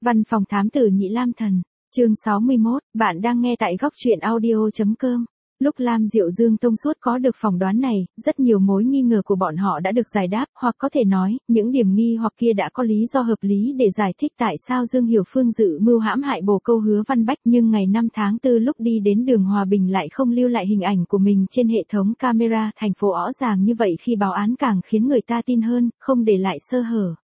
Văn phòng thám tử Nhị Lam Thần, chương 61, bạn đang nghe tại góc truyện audio.com. Lúc Lam Diệu Dương thông suốt có được phỏng đoán này, rất nhiều mối nghi ngờ của bọn họ đã được giải đáp, hoặc có thể nói, những điểm nghi hoặc kia đã có lý do hợp lý để giải thích tại sao Dương Hiểu Phương dự mưu hãm hại bồ câu Hứa Văn Bách, nhưng ngày 5 tháng 4 lúc đi đến đường Hòa Bình lại không lưu lại hình ảnh của mình trên hệ thống camera thành phố rõ ràng như vậy khi báo án càng khiến người ta tin hơn, không để lại sơ hở.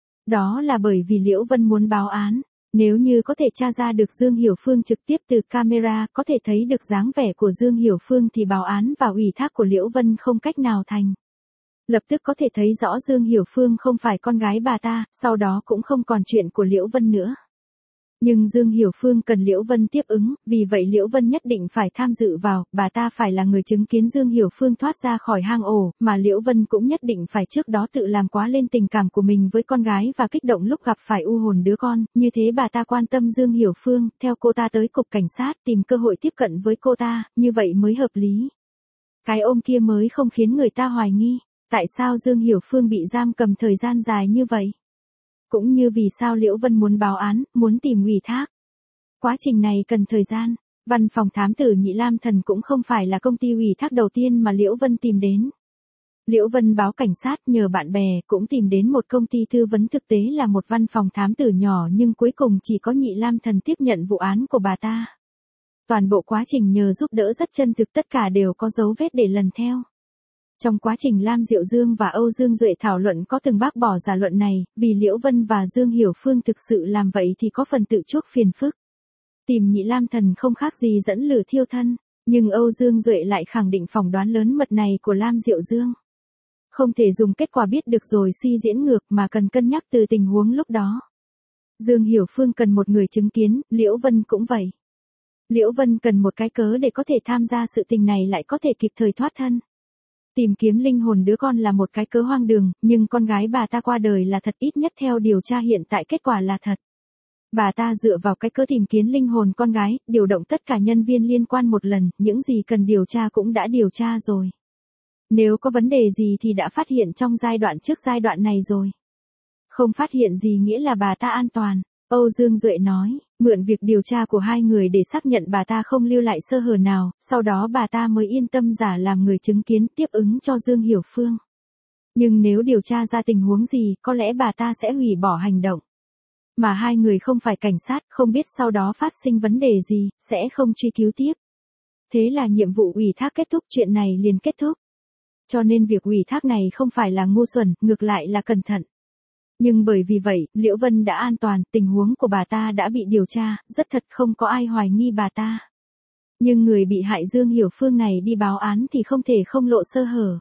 Đó là bởi vì Liễu Vân muốn báo án. Nếu như có thể tra ra được Dương Hiểu Phương trực tiếp từ camera, có thể thấy được dáng vẻ của Dương Hiểu Phương thì báo án và ủy thác của Liễu Vân không cách nào thành. Lập tức có thể thấy rõ Dương Hiểu Phương không phải con gái bà ta, sau đó cũng không còn chuyện của Liễu Vân nữa. Nhưng Dương Hiểu Phương cần Liễu Vân tiếp ứng, vì vậy Liễu Vân nhất định phải tham dự vào, bà ta phải là người chứng kiến Dương Hiểu Phương thoát ra khỏi hang ổ, mà Liễu Vân cũng nhất định phải trước đó tự làm quá lên tình cảm của mình với con gái và kích động lúc gặp phải u hồn đứa con, như thế bà ta quan tâm Dương Hiểu Phương, theo cô ta tới cục cảnh sát tìm cơ hội tiếp cận với cô ta, như vậy mới hợp lý. Cái ôm kia mới không khiến người ta hoài nghi, tại sao Dương Hiểu Phương bị giam cầm thời gian dài như vậy? Cũng như vì sao Liễu Vân muốn báo án, muốn tìm ủy thác. Quá trình này cần thời gian, văn phòng thám tử Nhị Lam Thần cũng không phải là công ty ủy thác đầu tiên mà Liễu Vân tìm đến. Liễu Vân báo cảnh sát nhờ bạn bè cũng tìm đến một công ty tư vấn thực tế là một văn phòng thám tử nhỏ nhưng cuối cùng chỉ có Nhị Lam Thần tiếp nhận vụ án của bà ta. Toàn bộ quá trình nhờ giúp đỡ rất chân thực, tất cả đều có dấu vết để lần theo. Trong quá trình Lam Diệu Dương và Âu Dương Duệ thảo luận có từng bác bỏ giả luận này, vì Liễu Vân và Dương Hiểu Phương thực sự làm vậy thì có phần tự chuốc phiền phức. Tìm Nhị Lam Thần không khác gì dẫn lửa thiêu thân, nhưng Âu Dương Duệ lại khẳng định phỏng đoán lớn mật này của Lam Diệu Dương. Không thể dùng kết quả biết được rồi suy diễn ngược mà cần cân nhắc từ tình huống lúc đó. Dương Hiểu Phương cần một người chứng kiến, Liễu Vân cũng vậy. Liễu Vân cần một cái cớ để có thể tham gia sự tình này lại có thể kịp thời thoát thân. Tìm kiếm linh hồn đứa con là một cái cớ hoang đường, nhưng con gái bà ta qua đời là thật, ít nhất theo điều tra hiện tại kết quả là thật. Bà ta dựa vào cái cớ tìm kiếm linh hồn con gái, điều động tất cả nhân viên liên quan một lần, những gì cần điều tra cũng đã điều tra rồi. Nếu có vấn đề gì thì đã phát hiện trong giai đoạn trước giai đoạn này rồi. Không phát hiện gì nghĩa là bà ta an toàn. Âu Dương Duệ nói, mượn việc điều tra của hai người để xác nhận bà ta không lưu lại sơ hở nào, sau đó bà ta mới yên tâm giả làm người chứng kiến tiếp ứng cho Dương Hiểu Phương. Nhưng nếu điều tra ra tình huống gì, có lẽ bà ta sẽ hủy bỏ hành động. Mà hai người không phải cảnh sát, không biết sau đó phát sinh vấn đề gì, sẽ không truy cứu tiếp. Thế là nhiệm vụ ủy thác kết thúc, chuyện này liền kết thúc. Cho nên việc ủy thác này không phải là ngu xuẩn, ngược lại là cẩn thận. Nhưng bởi vì vậy, Liễu Vân đã an toàn, tình huống của bà ta đã bị điều tra, rất thật không có ai hoài nghi bà ta. Nhưng người bị hại Dương Hiểu Phương này đi báo án thì không thể không lộ sơ hở.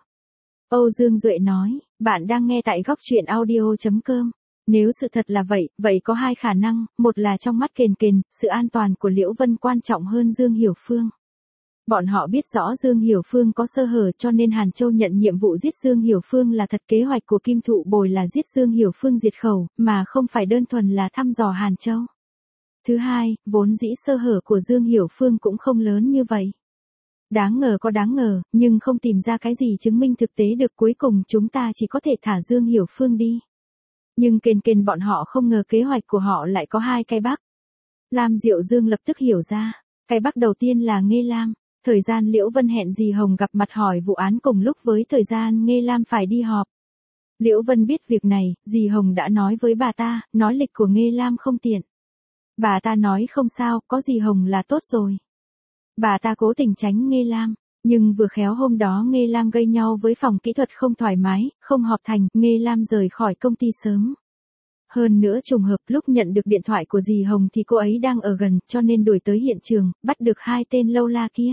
Âu Dương Duệ nói, bạn đang nghe tại góc truyện audio.com. Nếu sự thật là vậy, vậy có hai khả năng, một là trong mắt Kền Kền, sự an toàn của Liễu Vân quan trọng hơn Dương Hiểu Phương. Bọn họ biết rõ Dương Hiểu Phương có sơ hở cho nên Hàn Châu nhận nhiệm vụ giết Dương Hiểu Phương là thật, kế hoạch của Kim Thụ Bồi là giết Dương Hiểu Phương diệt khẩu, mà không phải đơn thuần là thăm dò Hàn Châu. Thứ hai, vốn dĩ sơ hở của Dương Hiểu Phương cũng không lớn như vậy. Đáng ngờ có đáng ngờ, nhưng không tìm ra cái gì chứng minh thực tế được, cuối cùng chúng ta chỉ có thể thả Dương Hiểu Phương đi. Nhưng Kền bọn họ không ngờ kế hoạch của họ lại có hai cái bắc. Lam Diệu Dương lập tức hiểu ra, cái bắc đầu tiên là Nghê Lam. Thời gian Liễu Vân hẹn dì Hồng gặp mặt hỏi vụ án cùng lúc với thời gian Nghê Lam phải đi họp. Liễu Vân biết việc này, dì Hồng đã nói với bà ta, nói lịch của Nghê Lam không tiện. Bà ta nói không sao, có dì Hồng là tốt rồi. Bà ta cố tình tránh Nghê Lam, nhưng vừa khéo hôm đó Nghê Lam gây nhau với phòng kỹ thuật không thoải mái, không họp thành, Nghê Lam rời khỏi công ty sớm. Hơn nữa trùng hợp lúc nhận được điện thoại của dì Hồng thì cô ấy đang ở gần, cho nên đuổi tới hiện trường, bắt được hai tên lâu la kia.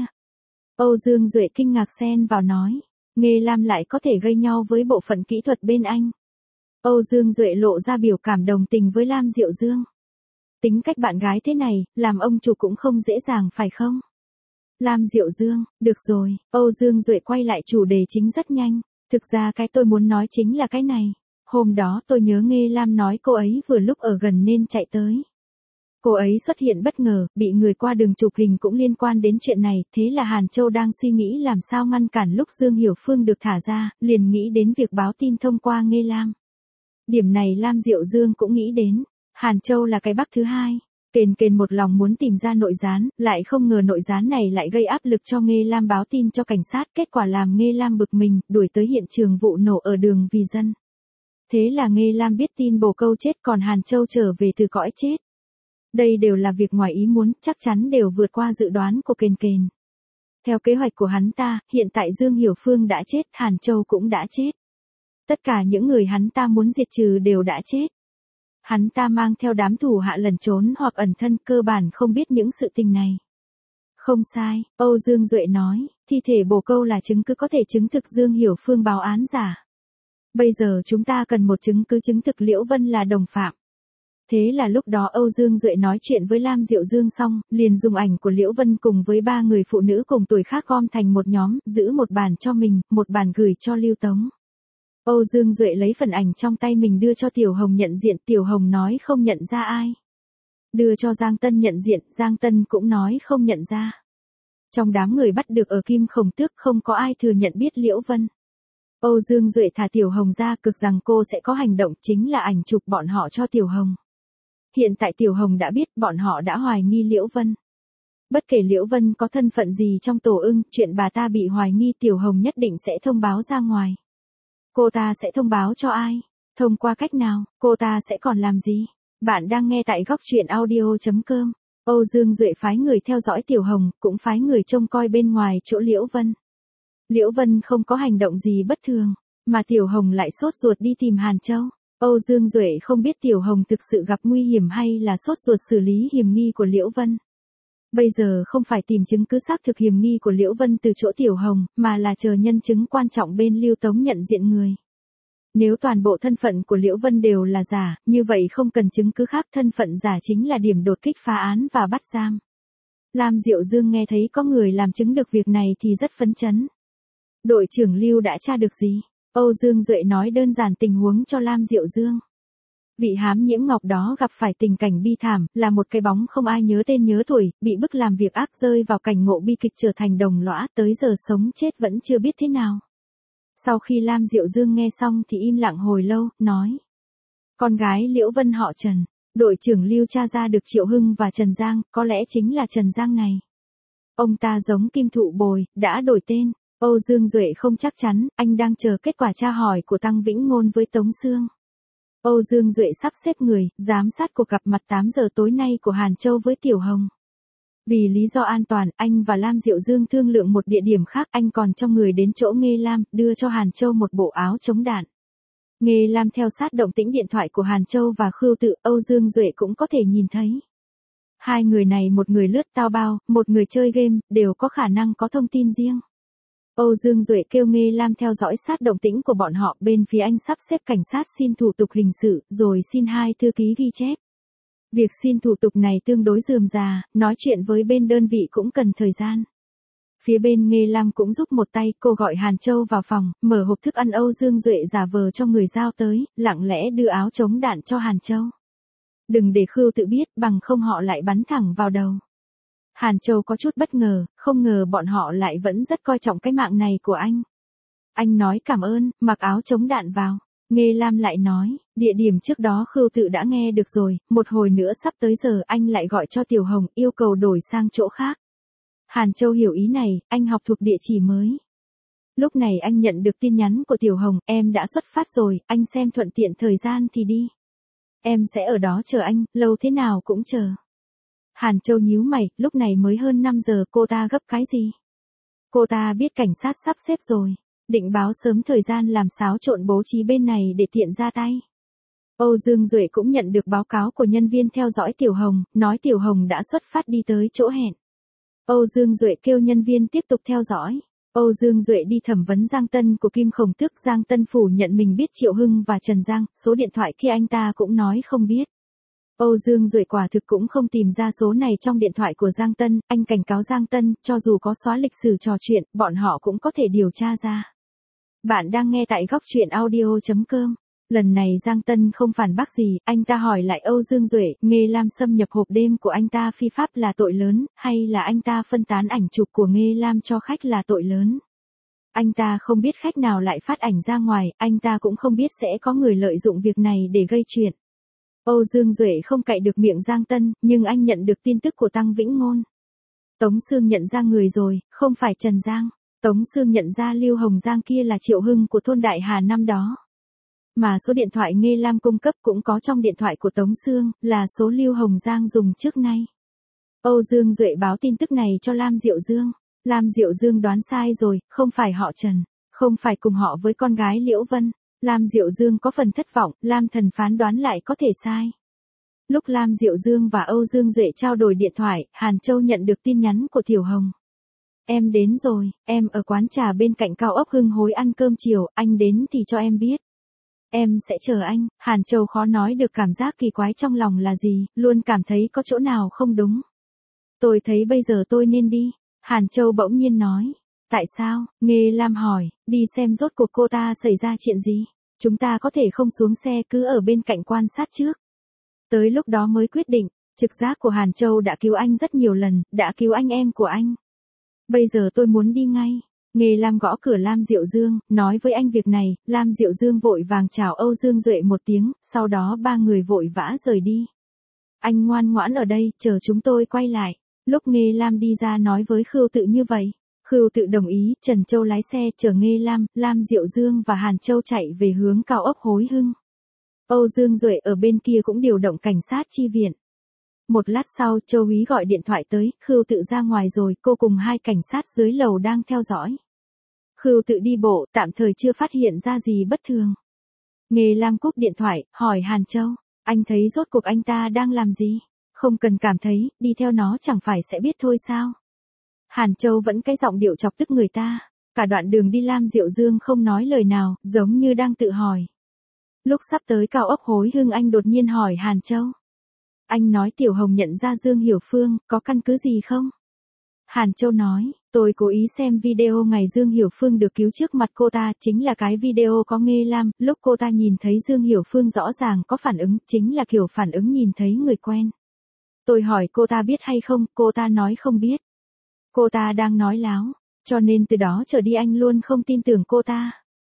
Âu Dương Duệ kinh ngạc xen vào nói, Nghê Lam lại có thể gây nhau với bộ phận kỹ thuật bên anh. Âu Dương Duệ lộ ra biểu cảm đồng tình với Lam Diệu Dương. Tính cách bạn gái thế này, làm ông chủ cũng không dễ dàng phải không? Lam Diệu Dương, được rồi, Âu Dương Duệ quay lại chủ đề chính rất nhanh. Thực ra cái tôi muốn nói chính là cái này. Hôm đó tôi nhớ Nghê Lam nói cô ấy vừa lúc ở gần nên chạy tới. Cô ấy xuất hiện bất ngờ, bị người qua đường chụp hình cũng liên quan đến chuyện này, thế là Hàn Châu đang suy nghĩ làm sao ngăn cản lúc Dương Hiểu Phương được thả ra, liền nghĩ đến việc báo tin thông qua Nghê Lam. Điểm này Lam Diệu Dương cũng nghĩ đến. Hàn Châu là cái bắc thứ hai. Kền Kền một lòng muốn tìm ra nội gián, lại không ngờ nội gián này lại gây áp lực cho Nghê Lam báo tin cho cảnh sát, kết quả làm Nghê Lam bực mình, đuổi tới hiện trường vụ nổ ở đường Vì Dân. Thế là Nghê Lam biết tin bồ câu chết, còn Hàn Châu trở về từ cõi chết. Đây đều là việc ngoài ý muốn, chắc chắn đều vượt qua dự đoán của Kền Kền. Theo kế hoạch của hắn ta, hiện tại Dương Hiểu Phương đã chết, Hàn Châu cũng đã chết. Tất cả những người hắn ta muốn diệt trừ đều đã chết. Hắn ta mang theo đám thủ hạ lẩn trốn hoặc ẩn thân, cơ bản không biết những sự tình này. Không sai, Âu Dương Duệ nói, thi thể bồ câu là chứng cứ có thể chứng thực Dương Hiểu Phương báo án giả. Bây giờ chúng ta cần một chứng cứ chứng thực Liễu Vân là đồng phạm. Thế là lúc đó Âu Dương Duệ nói chuyện với Lam Diệu Dương xong, liền dùng ảnh của Liễu Vân cùng với 3 người phụ nữ cùng tuổi khác gom thành một nhóm, giữ một bản cho mình, một bản gửi cho Lưu Tống. Âu Dương Duệ lấy phần ảnh trong tay mình đưa cho Tiểu Hồng nhận diện, Tiểu Hồng nói không nhận ra ai. Đưa cho Giang Tân nhận diện, Giang Tân cũng nói không nhận ra. Trong đám người bắt được ở Kim Khổng Tước không có ai thừa nhận biết Liễu Vân. Âu Dương Duệ thả Tiểu Hồng ra, cực rằng cô sẽ có hành động, chính là ảnh chụp bọn họ cho Tiểu Hồng. Hiện tại Tiểu Hồng đã biết, bọn họ đã hoài nghi Liễu Vân. Bất kể Liễu Vân có thân phận gì trong tổ ưng, chuyện bà ta bị hoài nghi Tiểu Hồng nhất định sẽ thông báo ra ngoài. Cô ta sẽ thông báo cho ai? Thông qua cách nào? Cô ta sẽ còn làm gì? Bạn đang nghe tại góc truyện audio.com. Âu Dương Duệ phái người theo dõi Tiểu Hồng, cũng phái người trông coi bên ngoài chỗ Liễu Vân. Liễu Vân không có hành động gì bất thường, mà Tiểu Hồng lại sốt ruột đi tìm Hàn Châu. Âu Dương Duệ không biết Tiểu Hồng thực sự gặp nguy hiểm hay là sốt ruột xử lý hiểm nghi của Liễu Vân. Bây giờ không phải tìm chứng cứ xác thực hiểm nghi của Liễu Vân từ chỗ Tiểu Hồng, mà là chờ nhân chứng quan trọng bên Lưu Tống nhận diện người. Nếu toàn bộ thân phận của Liễu Vân đều là giả, như vậy không cần chứng cứ khác, thân phận giả chính là điểm đột kích phá án và bắt giam. Lam Diệu Dương nghe thấy có người làm chứng được việc này thì rất phấn chấn. Đội trưởng Lưu đã tra được gì? Âu Dương Duệ nói đơn giản tình huống cho Lam Diệu Dương. Vị hám nhiễm ngọc đó gặp phải tình cảnh bi thảm, là một cái bóng không ai nhớ tên nhớ tuổi, bị bức làm việc ác, rơi vào cảnh ngộ bi kịch, trở thành đồng lõa, tới giờ sống chết vẫn chưa biết thế nào. Sau khi Lam Diệu Dương nghe xong thì im lặng hồi lâu, nói. Con gái Liễu Vân họ Trần, đội trưởng Lưu tra ra được Triệu Hưng và Trần Giang, có lẽ chính là Trần Giang này. Ông ta giống Kim Thụ Bồi, đã đổi tên. Âu Dương Duệ không chắc chắn, anh đang chờ kết quả tra hỏi của Tăng Vĩnh Ngôn với Tống Sương. Âu Dương Duệ sắp xếp người, giám sát cuộc gặp mặt 8 giờ tối nay của Hàn Châu với Tiểu Hồng. Vì lý do an toàn, anh và Lam Diệu Dương thương lượng một địa điểm khác, anh còn cho người đến chỗ Nghê Lam, đưa cho Hàn Châu một bộ áo chống đạn. Nghê Lam theo sát động tĩnh điện thoại của Hàn Châu và Khưu Tự, Âu Dương Duệ cũng có thể nhìn thấy. Hai người này, một người lướt tao bao, một người chơi game, đều có khả năng có thông tin riêng. Âu Dương Duệ kêu Nghê Lam theo dõi sát động tĩnh của bọn họ, bên phía anh sắp xếp cảnh sát xin thủ tục hình sự, rồi xin 2 thư ký ghi chép. Việc xin thủ tục này tương đối rườm rà, nói chuyện với bên đơn vị cũng cần thời gian. Phía bên Nghê Lam cũng giúp một tay, cô gọi Hàn Châu vào phòng, mở hộp thức ăn Âu Dương Duệ giả vờ cho người giao tới, lặng lẽ đưa áo chống đạn cho Hàn Châu. Đừng để Khưu Tự biết, bằng không họ lại bắn thẳng vào đầu. Hàn Châu có chút bất ngờ, không ngờ bọn họ lại vẫn rất coi trọng cái mạng này của anh. Anh nói cảm ơn, mặc áo chống đạn vào. Nghê Lam lại nói, địa điểm trước đó Khưu Tự đã nghe được rồi, một hồi nữa sắp tới giờ anh lại gọi cho Tiểu Hồng, yêu cầu đổi sang chỗ khác. Hàn Châu hiểu ý này, anh học thuộc địa chỉ mới. Lúc này anh nhận được tin nhắn của Tiểu Hồng, em đã xuất phát rồi, anh xem thuận tiện thời gian thì đi. Em sẽ ở đó chờ anh, lâu thế nào cũng chờ. Hàn Châu nhíu mày, lúc này mới hơn 5 giờ, cô ta gấp cái gì? Cô ta biết cảnh sát sắp xếp rồi, định báo sớm thời gian làm xáo trộn bố trí bên này để tiện ra tay. Âu Dương Duệ cũng nhận được báo cáo của nhân viên theo dõi Tiểu Hồng, nói Tiểu Hồng đã xuất phát đi tới chỗ hẹn. Âu Dương Duệ kêu nhân viên tiếp tục theo dõi. Âu Dương Duệ đi thẩm vấn Giang Tân của Kim Khổng Tước, Giang Tân phủ nhận mình biết Triệu Hưng và Trần Giang, số điện thoại kia anh ta cũng nói không biết. Âu Dương Duệ quả thực cũng không tìm ra số này trong điện thoại của Giang Tân, anh cảnh cáo Giang Tân, cho dù có xóa lịch sử trò chuyện, bọn họ cũng có thể điều tra ra. Bạn đang nghe tại góc truyện audio.com. Lần này Giang Tân không phản bác gì, anh ta hỏi lại Âu Dương Duệ, Nghê Lam xâm nhập hộp đêm của anh ta phi pháp là tội lớn, hay là anh ta phân tán ảnh chụp của Nghê Lam cho khách là tội lớn. Anh ta không biết khách nào lại phát ảnh ra ngoài, anh ta cũng không biết sẽ có người lợi dụng việc này để gây chuyện. Âu Dương Duệ không cậy được miệng Giang Tân, nhưng anh nhận được tin tức của Tăng Vĩnh Ngôn. Tống Sương nhận ra người rồi, không phải Trần Giang. Tống Sương nhận ra Lưu Hồng Giang kia là Triệu Hưng của thôn Đại Hà năm đó. Mà số điện thoại Nghê Lam cung cấp cũng có trong điện thoại của Tống Sương, là số Lưu Hồng Giang dùng trước nay. Âu Dương Duệ báo tin tức này cho Lam Diệu Dương. Lam Diệu Dương đoán sai rồi, không phải họ Trần, không phải cùng họ với con gái Liễu Vân. Lam Diệu Dương có phần thất vọng, Lam Thần phán đoán lại có thể sai. Lúc Lam Diệu Dương và Âu Dương Duệ trao đổi điện thoại, Hàn Châu nhận được tin nhắn của Tiểu Hồng. Em đến rồi, em ở quán trà bên cạnh cao ốc Hưng Hối ăn cơm chiều, anh đến thì cho em biết. Em sẽ chờ anh. Hàn Châu khó nói được cảm giác kỳ quái trong lòng là gì, luôn cảm thấy có chỗ nào không đúng. Tôi thấy bây giờ tôi nên đi. Hàn Châu bỗng nhiên nói. Tại sao? Nghê Lam hỏi, đi xem rốt cuộc cô ta xảy ra chuyện gì. Chúng ta có thể không xuống xe cứ ở bên cạnh quan sát trước. Tới lúc đó mới quyết định, trực giác của Hàn Châu đã cứu anh rất nhiều lần, đã cứu anh em của anh. Bây giờ tôi muốn đi ngay. Nghê Lam gõ cửa Lam Diệu Dương, nói với anh việc này, Lam Diệu Dương vội vàng chào Âu Dương Duệ một tiếng, sau đó ba người vội vã rời đi. Anh ngoan ngoãn ở đây, chờ chúng tôi quay lại. Lúc Nghê Lam đi ra nói với Khưu Tự như vậy. Khưu Tự đồng ý, Trần Châu lái xe chở Nghê Lam, Lam Diệu Dương và Hàn Châu chạy về hướng cao ốc Hối Hưng. Âu Dương Duệ ở bên kia cũng điều động cảnh sát chi viện. Một lát sau, Châu úy gọi điện thoại tới, Khưu Tự ra ngoài rồi, cô cùng hai cảnh sát dưới lầu đang theo dõi. Khưu Tự đi bộ, tạm thời chưa phát hiện ra gì bất thường. Nghê Lam cúp điện thoại, hỏi Hàn Châu, anh thấy rốt cuộc anh ta đang làm gì? Không cần cảm thấy, đi theo nó chẳng phải sẽ biết thôi sao? Hàn Châu vẫn cái giọng điệu chọc tức người ta. Cả đoạn đường đi Lam Diệu Dương không nói lời nào, giống như đang tự hỏi. Lúc sắp tới cao ốc Hối Hưng anh đột nhiên hỏi Hàn Châu. Anh nói Tiểu Hồng nhận ra Dương Hiểu Phương, có căn cứ gì không? Hàn Châu nói, tôi cố ý xem video ngày Dương Hiểu Phương được cứu trước mặt cô ta, chính là cái video có Nghê Lam, lúc cô ta nhìn thấy Dương Hiểu Phương rõ ràng có phản ứng, chính là kiểu phản ứng nhìn thấy người quen. Tôi hỏi cô ta biết hay không, cô ta nói không biết. Cô ta đang nói láo, cho nên từ đó trở đi anh luôn không tin tưởng cô ta.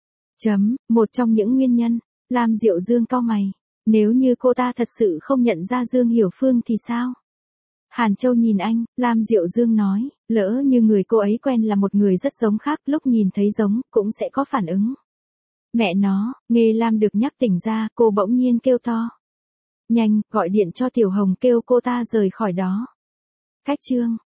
Một trong những nguyên nhân, Lam Diệu Dương cau mày. Nếu như cô ta thật sự không nhận ra Dương Hiểu Phương thì sao? Hàn Châu nhìn anh, Lam Diệu Dương nói, lỡ như người cô ấy quen là một người rất giống khác, lúc nhìn thấy giống, cũng sẽ có phản ứng. Mẹ nó, Nghê Lam được nhắc tỉnh ra, cô bỗng nhiên kêu to. Nhanh, gọi điện cho Tiểu Hồng kêu cô ta rời khỏi đó. Cách chương